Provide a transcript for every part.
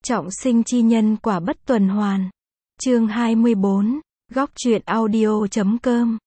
Trọng sinh chi nhân quả bất tuần hoàn. Chương 24, góc truyện audio.com.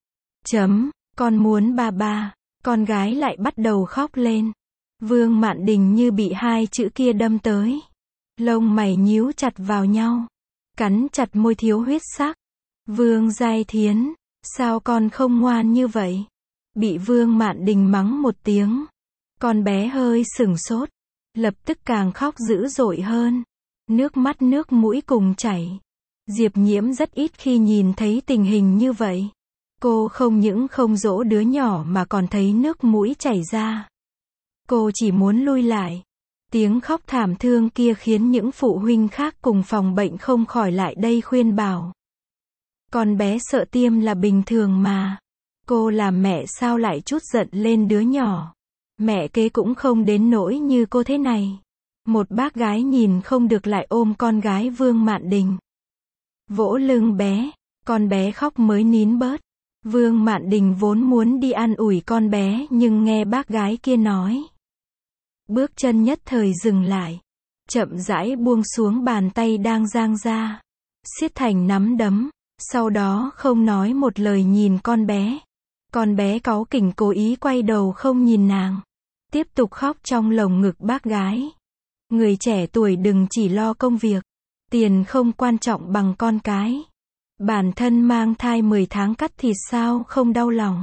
Con muốn ba. Con gái lại bắt đầu khóc lên. Vương Mạn Đình như bị hai chữ kia đâm tới. Lông mày nhíu chặt vào nhau. Cắn chặt môi thiếu huyết sắc. Vương Giai Thiến, sao con không ngoan như vậy? Bị Vương Mạn Đình mắng một tiếng. Con bé hơi sửng sốt. Lập tức càng khóc dữ dội hơn. Nước mắt nước mũi cùng chảy. Diệp Nhiễm rất ít khi nhìn thấy tình hình như vậy. Cô không những không dỗ đứa nhỏ mà còn thấy nước mũi chảy ra. Cô chỉ muốn lui lại. Tiếng khóc thảm thương kia khiến những phụ huynh khác cùng phòng bệnh không khỏi lại đây khuyên bảo. Con bé sợ tiêm là bình thường mà. Cô làm mẹ sao lại trút giận lên đứa nhỏ. Mẹ kế cũng không đến nỗi như cô thế này. Một bác gái nhìn không được lại ôm con gái Vương Mạn Đình. Vỗ lưng bé, con bé khóc mới nín bớt. Vương Mạn Đình vốn muốn đi an ủi con bé nhưng nghe bác gái kia nói. Bước chân nhất thời dừng lại. Chậm rãi buông xuống bàn tay đang giang ra. Siết thành nắm đấm. Sau đó không nói một lời nhìn con bé. Con bé cáu kỉnh cố ý quay đầu không nhìn nàng. Tiếp tục khóc trong lồng ngực bác gái. Người trẻ tuổi đừng chỉ lo công việc. Tiền không quan trọng bằng con cái. Bản thân mang thai 10 tháng cắt thịt sao không đau lòng.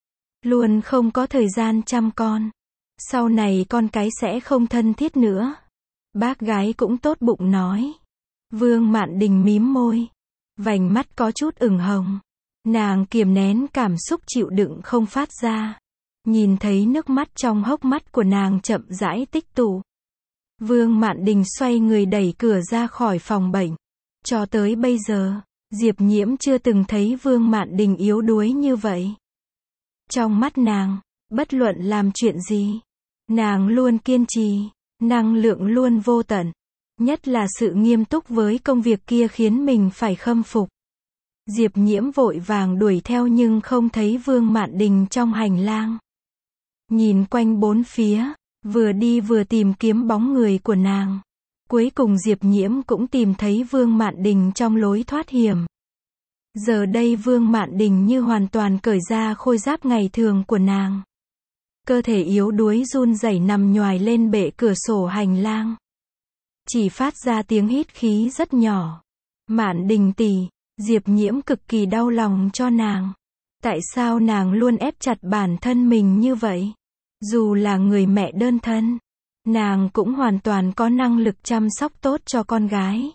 Luôn không có thời gian chăm con. Sau này con cái sẽ không thân thiết nữa. Bác gái cũng tốt bụng nói. Vương Mạn Đình mím môi. Vành mắt có chút ửng hồng. Nàng kiềm nén cảm xúc chịu đựng không phát ra. Nhìn thấy nước mắt trong hốc mắt của nàng chậm rãi tích tụ. Vương Mạn Đình xoay người đẩy cửa ra khỏi phòng bệnh. Cho tới bây giờ, Diệp Nhiễm chưa từng thấy Vương Mạn Đình yếu đuối như vậy. Trong mắt nàng, bất luận làm chuyện gì, nàng luôn kiên trì, năng lượng luôn vô tận. Nhất là sự nghiêm túc với công việc kia khiến mình phải khâm phục. Diệp Nhiễm vội vàng đuổi theo nhưng không thấy Vương Mạn Đình trong hành lang. Nhìn quanh bốn phía, vừa đi vừa tìm kiếm bóng người của nàng. Cuối cùng Diệp Nhiễm cũng tìm thấy Vương Mạn Đình trong lối thoát hiểm. Giờ đây Vương Mạn Đình như hoàn toàn cởi ra khôi giáp ngày thường của nàng. Cơ thể yếu đuối run rẩy nằm nhoài lên bệ cửa sổ hành lang. Chỉ phát ra tiếng hít khí rất nhỏ. Mạn Đình tỷ, Diệp Nhiễm cực kỳ đau lòng cho nàng. Tại sao nàng luôn ép chặt bản thân mình như vậy? Dù là người mẹ đơn thân, nàng cũng hoàn toàn có năng lực chăm sóc tốt cho con gái.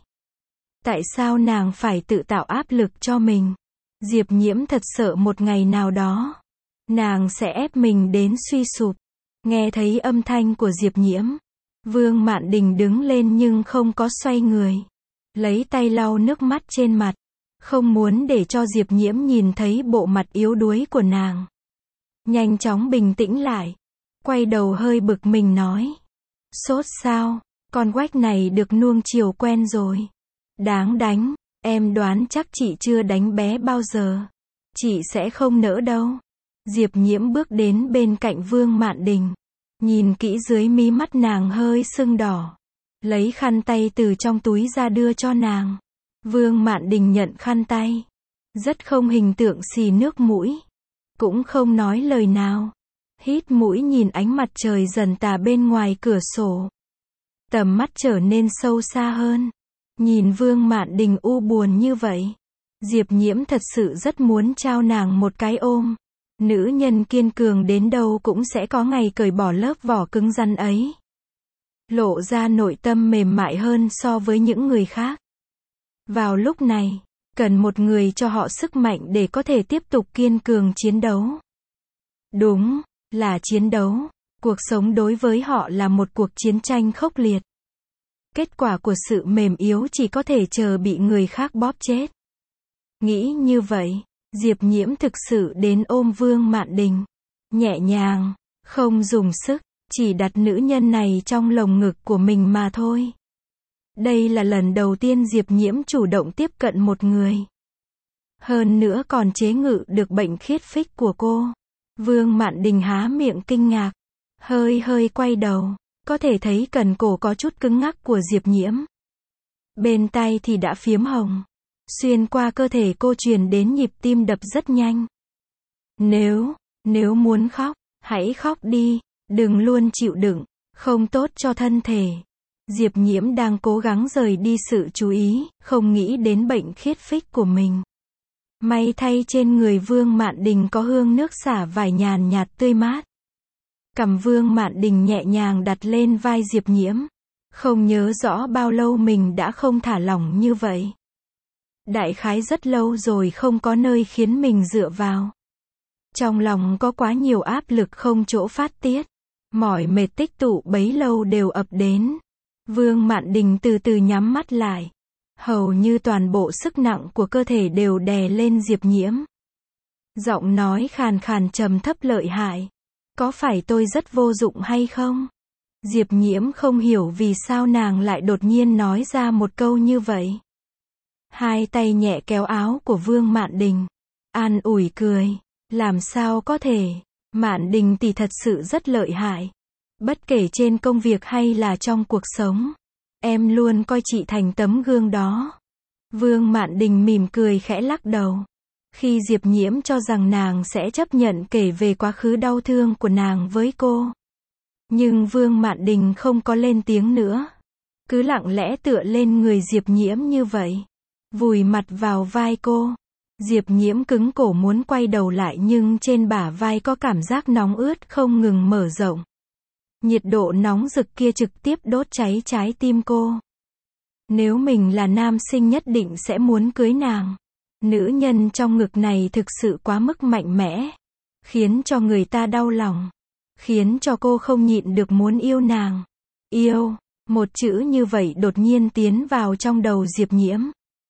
Tại sao nàng phải tự tạo áp lực cho mình? Diệp Nhiễm thật sợ một ngày nào đó, nàng sẽ ép mình đến suy sụp. Nghe thấy âm thanh của Diệp Nhiễm, Vương Mạn Đình đứng lên nhưng không có xoay người. Lấy tay lau nước mắt trên mặt, không muốn để cho Diệp Nhiễm nhìn thấy bộ mặt yếu đuối của nàng. Nhanh chóng bình tĩnh lại. Quay đầu hơi bực mình nói. Sốt sao? Con quách này được nuông chiều quen rồi. Đáng đánh. Em đoán chắc chị chưa đánh bé bao giờ. Chị sẽ không nỡ đâu. Diệp Nhiễm bước đến bên cạnh Vương Mạn Đình. Nhìn kỹ dưới mí mắt nàng hơi sưng đỏ. Lấy khăn tay từ trong túi ra đưa cho nàng. Vương Mạn Đình nhận khăn tay. Rất không hình tượng xì nước mũi. Cũng không nói lời nào. Hít mũi nhìn ánh mặt trời dần tà bên ngoài cửa sổ. Tầm mắt trở nên sâu xa hơn. Nhìn Vương Mạn Đình u buồn như vậy. Diệp Nhiễm thật sự rất muốn trao nàng một cái ôm. Nữ nhân kiên cường đến đâu cũng sẽ có ngày cởi bỏ lớp vỏ cứng rắn ấy. Lộ ra nội tâm mềm mại hơn so với những người khác. Vào lúc này, cần một người cho họ sức mạnh để có thể tiếp tục kiên cường chiến đấu. Đúng, là chiến đấu. Cuộc sống đối với họ là một cuộc chiến tranh khốc liệt. Kết quả của sự mềm yếu chỉ có thể chờ bị người khác bóp chết. Nghĩ như vậy, Diệp Nhiễm thực sự đến ôm Vương Mạn Đình. Nhẹ nhàng, không dùng sức, chỉ đặt nữ nhân này trong lồng ngực của mình mà thôi. Đây là lần đầu tiên Diệp Nhiễm chủ động tiếp cận một người. Hơn nữa còn chế ngự được bệnh khiết phích của cô. Vương Mạn Đình há miệng kinh ngạc. Hơi quay đầu. Có thể thấy cần cổ có chút cứng ngắc của Diệp Nhiễm. Bên tai thì đã phiếm hồng. Xuyên qua cơ thể cô truyền đến nhịp tim đập rất nhanh. Nếu muốn khóc, hãy khóc đi, đừng luôn chịu đựng, không tốt cho thân thể. Diệp Nhiễm đang cố gắng rời đi sự chú ý, không nghĩ đến bệnh khiết phích của mình. May thay trên người Vương Mạn Đình có hương nước xả vải nhàn nhạt tươi mát. Cằm Vương Mạn Đình nhẹ nhàng đặt lên vai Diệp Nhiễm. Không nhớ rõ bao lâu mình đã không thả lỏng như vậy. Đại khái rất lâu rồi không có nơi khiến mình dựa vào. Trong lòng có quá nhiều áp lực không chỗ phát tiết. Mỏi mệt tích tụ bấy lâu đều ập đến. Vương Mạn Đình từ từ nhắm mắt lại. Hầu như toàn bộ sức nặng của cơ thể đều đè lên Diệp Nhiễm. Giọng nói khàn khàn trầm thấp lợi hại. Có phải tôi rất vô dụng hay không? Diệp Nhiễm không hiểu vì sao nàng lại đột nhiên nói ra một câu như vậy. Hai tay nhẹ kéo áo của Vương Mạn Đình. An ủi cười. Làm sao có thể? Mạn Đình tỷ thật sự rất lợi hại. Bất kể trên công việc hay là trong cuộc sống. Em luôn coi chị thành tấm gương đó. Vương Mạn Đình mỉm cười khẽ lắc đầu. Khi Diệp Nhiễm cho rằng nàng sẽ chấp nhận kể về quá khứ đau thương của nàng với cô. Nhưng Vương Mạn Đình không có lên tiếng nữa. Cứ lặng lẽ tựa lên người Diệp Nhiễm như vậy. Vùi mặt vào vai cô. Diệp Nhiễm cứng cổ muốn quay đầu lại nhưng trên bả vai có cảm giác nóng ướt không ngừng mở rộng. Nhiệt độ nóng rực kia trực tiếp đốt cháy trái tim cô. Nếu mình là nam sinh nhất định sẽ muốn cưới nàng. Nữ nhân trong ngực này thực sự quá mức mạnh mẽ. Khiến cho người ta đau lòng. Khiến cho cô không nhịn được muốn yêu nàng. Yêu, một chữ như vậy đột nhiên tiến vào trong đầu Diệp Nhiễm.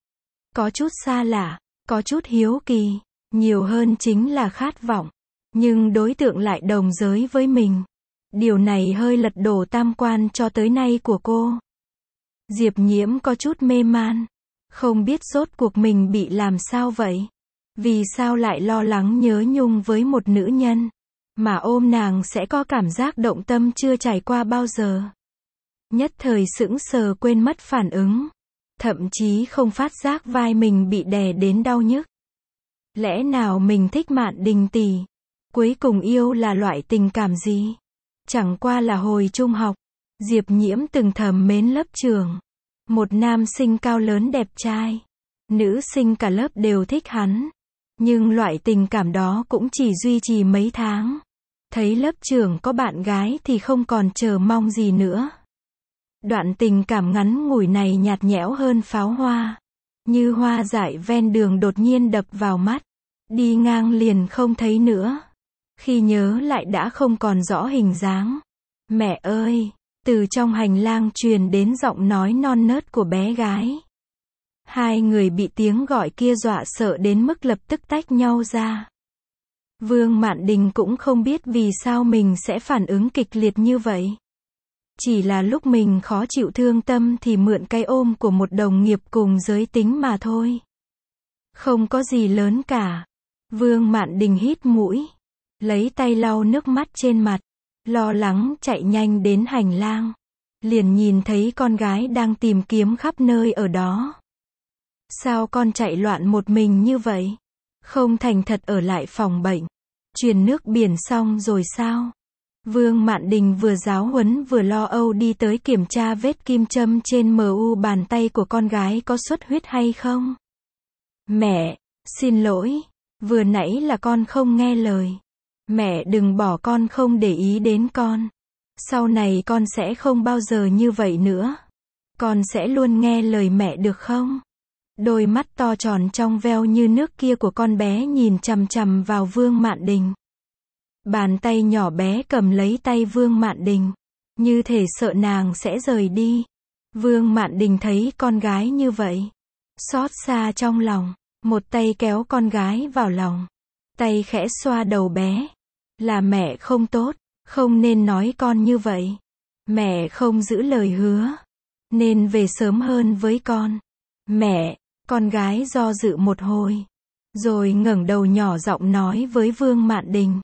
Có chút xa lạ, có chút hiếu kỳ, nhiều hơn chính là khát vọng. Nhưng đối tượng lại đồng giới với mình. Điều này hơi lật đổ tam quan cho tới nay của cô. Diệp Nhiễm có chút mê man. Không biết rốt cuộc mình bị làm sao vậy? Vì sao lại lo lắng nhớ nhung với một nữ nhân? Mà ôm nàng sẽ có cảm giác động tâm chưa trải qua bao giờ. Nhất thời sững sờ quên mất phản ứng. Thậm chí không phát giác vai mình bị đè đến đau nhức. Lẽ nào mình thích Mạn Đình tỷ? Cuối cùng yêu là loại tình cảm gì? Chẳng qua là hồi trung học. Diệp Nhiễm từng thầm mến lớp trưởng. Một nam sinh cao lớn đẹp trai. Nữ sinh cả lớp đều thích hắn. Nhưng loại tình cảm đó cũng chỉ duy trì mấy tháng. Thấy lớp trưởng có bạn gái thì không còn chờ mong gì nữa. Đoạn tình cảm ngắn ngủi này nhạt nhẽo hơn pháo hoa. Như hoa dại ven đường đột nhiên đập vào mắt. Đi ngang liền không thấy nữa. Khi nhớ lại đã không còn rõ hình dáng. Mẹ ơi! Từ trong hành lang truyền đến giọng nói non nớt của bé gái. Hai người bị tiếng gọi kia dọa sợ đến mức lập tức tách nhau ra. Vương Mạn Đình cũng không biết vì sao mình sẽ phản ứng kịch liệt như vậy. Chỉ là lúc mình khó chịu thương tâm thì mượn cái ôm của một đồng nghiệp cùng giới tính mà thôi. Không có gì lớn cả. Vương Mạn Đình hít mũi. Lấy tay lau nước mắt trên mặt. Lo lắng chạy nhanh đến hành lang. Liền nhìn thấy con gái đang tìm kiếm khắp nơi ở đó. Sao con chạy loạn một mình như vậy? Không thành thật ở lại phòng bệnh. Truyền nước biển xong rồi sao? Vương Mạn Đình vừa giáo huấn vừa lo âu đi tới kiểm tra vết kim châm trên mu bàn tay của con gái có xuất huyết hay không. Mẹ, xin lỗi. Vừa nãy là con không nghe lời. Mẹ đừng bỏ con không để ý đến con. Sau này con sẽ không bao giờ như vậy nữa. Con sẽ luôn nghe lời mẹ được không? Đôi mắt to tròn trong veo như nước kia của con bé nhìn chằm chằm vào Vương Mạn Đình. Bàn tay nhỏ bé cầm lấy tay Vương Mạn Đình. Như thể sợ nàng sẽ rời đi. Vương Mạn Đình thấy con gái như vậy. Xót xa trong lòng. Một tay kéo con gái vào lòng. Tay khẽ xoa đầu bé. Là mẹ không tốt. Không nên nói con như vậy. Mẹ không giữ lời hứa. Nên về sớm hơn với con. Mẹ, con gái do dự một hồi. Rồi ngẩng đầu nhỏ giọng nói với Vương Mạn Đình.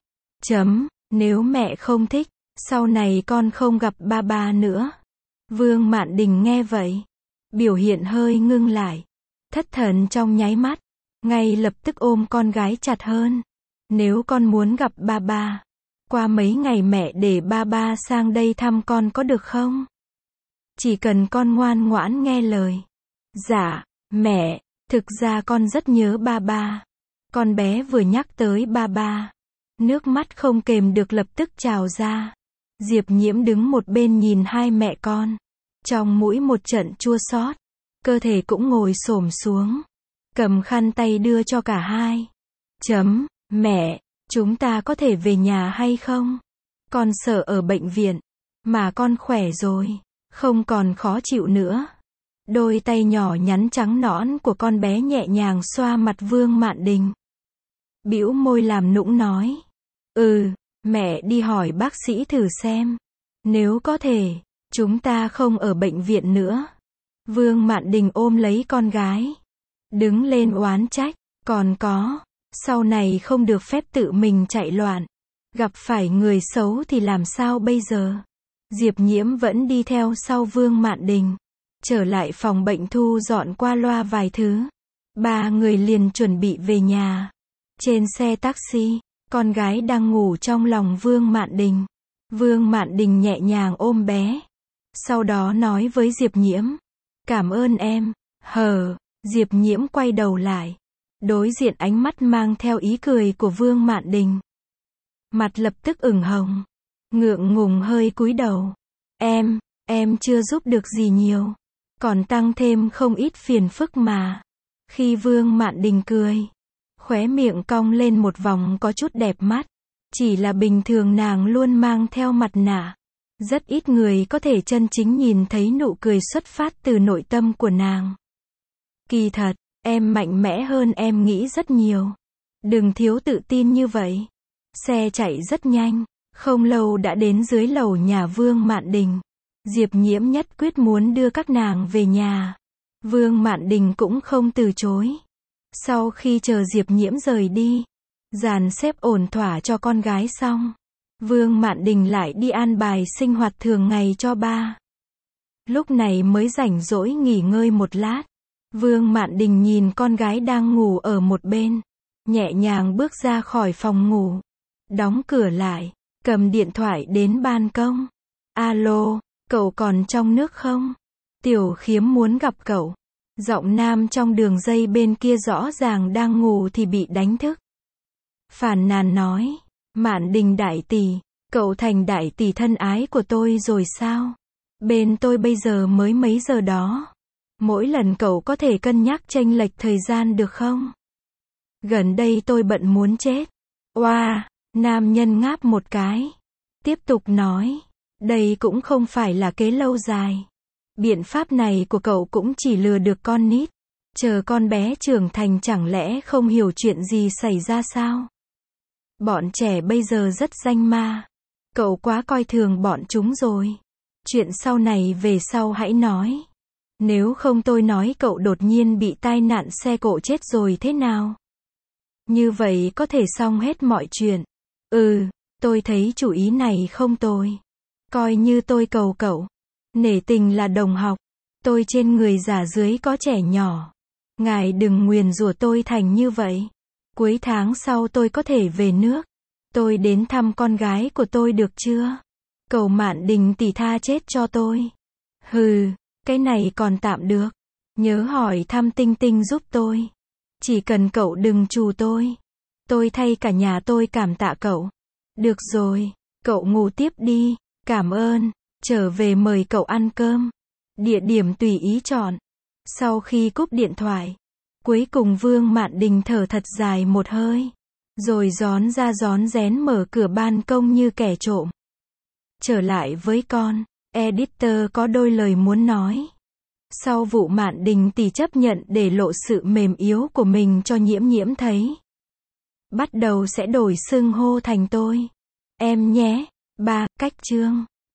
Nếu mẹ không thích, sau này con không gặp ba nữa. Vương Mạn Đình nghe vậy. biểu hiện hơi ngưng lại. Thất thần trong nháy mắt, ngay lập tức ôm con gái chặt hơn. Nếu con muốn gặp ba ba, qua mấy ngày mẹ để ba ba sang đây thăm con có được không? Chỉ cần con ngoan ngoãn nghe lời. Dạ, mẹ, thực ra con rất nhớ ba ba. Con bé vừa nhắc tới ba ba, nước mắt không kềm được lập tức trào ra. Diệp Nhiễm đứng một bên nhìn hai mẹ con, trong mũi một trận chua xót, cơ thể cũng ngồi xổm xuống, cầm khăn tay đưa cho cả hai. Mẹ, chúng ta có thể về nhà hay không? Con sợ ở bệnh viện, mà con khỏe rồi, không còn khó chịu nữa. Đôi tay nhỏ nhắn trắng nõn của con bé nhẹ nhàng xoa mặt Vương Mạn Đình. Bĩu môi làm nũng nói. Mẹ đi hỏi bác sĩ thử xem. Nếu có thể, chúng ta không ở bệnh viện nữa. Vương Mạn Đình ôm lấy con gái, đứng lên oán trách. Còn có, sau này không được phép tự mình chạy loạn. Gặp phải người xấu thì làm sao bây giờ? Diệp Nhiễm vẫn đi theo sau Vương Mạn Đình. Trở lại phòng bệnh thu dọn qua loa vài thứ. Ba người liền chuẩn bị về nhà. Trên xe taxi, con gái đang ngủ trong lòng Vương Mạn Đình. Vương Mạn Đình nhẹ nhàng ôm bé. Sau đó nói với Diệp Nhiễm. Cảm ơn em. Diệp Nhiễm quay đầu lại. Đối diện ánh mắt mang theo ý cười của Vương Mạn Đình. Mặt lập tức ửng hồng. Ngượng ngùng hơi cúi đầu. Em chưa giúp được gì nhiều. Còn tăng thêm không ít phiền phức mà. Khi Vương Mạn Đình cười, khóe miệng cong lên một vòng có chút đẹp mắt. Chỉ là bình thường nàng luôn mang theo mặt nạ. Rất ít người có thể chân chính nhìn thấy nụ cười xuất phát từ nội tâm của nàng. Kỳ thật, em mạnh mẽ hơn em nghĩ rất nhiều. Đừng thiếu tự tin như vậy. Xe chạy rất nhanh, không lâu đã đến dưới lầu nhà Vương Mạn Đình. Diệp Nhiễm nhất quyết muốn đưa các nàng về nhà. Vương Mạn Đình cũng không từ chối. Sau khi chờ Diệp Nhiễm rời đi, dàn xếp ổn thỏa cho con gái xong, Vương Mạn Đình lại đi an bài sinh hoạt thường ngày cho ba. Lúc này mới rảnh rỗi nghỉ ngơi một lát. Vương Mạn Đình nhìn con gái đang ngủ ở một bên, nhẹ nhàng bước ra khỏi phòng ngủ, đóng cửa lại, cầm điện thoại đến ban công. Alo, cậu còn trong nước không? Tiểu Khiếm muốn gặp cậu. Giọng nam trong đường dây bên kia rõ ràng đang ngủ thì bị đánh thức. Phàn nàn nói. Mạn Đình đại tỷ, cậu thành đại tỷ thân ái của tôi rồi sao? Bên tôi bây giờ mới mấy giờ đó. Mỗi lần cậu có thể cân nhắc chênh lệch thời gian được không? Gần đây tôi bận muốn chết. Nam nhân ngáp một cái. Tiếp tục nói. Đây cũng không phải là kế lâu dài. Biện pháp này của cậu cũng chỉ lừa được con nít. Chờ con bé trưởng thành chẳng lẽ không hiểu chuyện gì xảy ra sao? Bọn trẻ bây giờ rất danh ma. Cậu quá coi thường bọn chúng rồi. Chuyện sau này về sau hãy nói. Nếu không tôi nói cậu đột nhiên bị tai nạn xe cộ chết rồi thế nào? Như vậy có thể xong hết mọi chuyện. Tôi thấy chủ ý này không tồi. Coi như tôi cầu cậu. Nể tình là đồng học. Tôi trên người già dưới có trẻ nhỏ. Ngài đừng nguyền rủa tôi thành như vậy. Cuối tháng sau tôi có thể về nước. Tôi đến thăm con gái của tôi được chưa? Cầu Mạn Đình tỷ tha chết cho tôi. Cái này còn tạm được. Nhớ hỏi thăm Tinh Tinh giúp tôi. Chỉ cần cậu đừng trù tôi. Tôi thay cả nhà tôi cảm tạ cậu. Được rồi, cậu ngủ tiếp đi. Cảm ơn. Trở về mời cậu ăn cơm. Địa điểm tùy ý chọn. Sau khi cúp điện thoại, cuối cùng Vương Mạn Đình thở thật dài một hơi. Rồi rón ra rón rén mở cửa ban công như kẻ trộm. Trở lại với con, editor có đôi lời muốn nói. Sau vụ Mạn Đình tỷ chấp nhận để lộ sự mềm yếu của mình cho Nhiễm Nhiễm thấy. Bắt đầu sẽ đổi xưng hô thành tôi. Em nhé. 3. Cách chương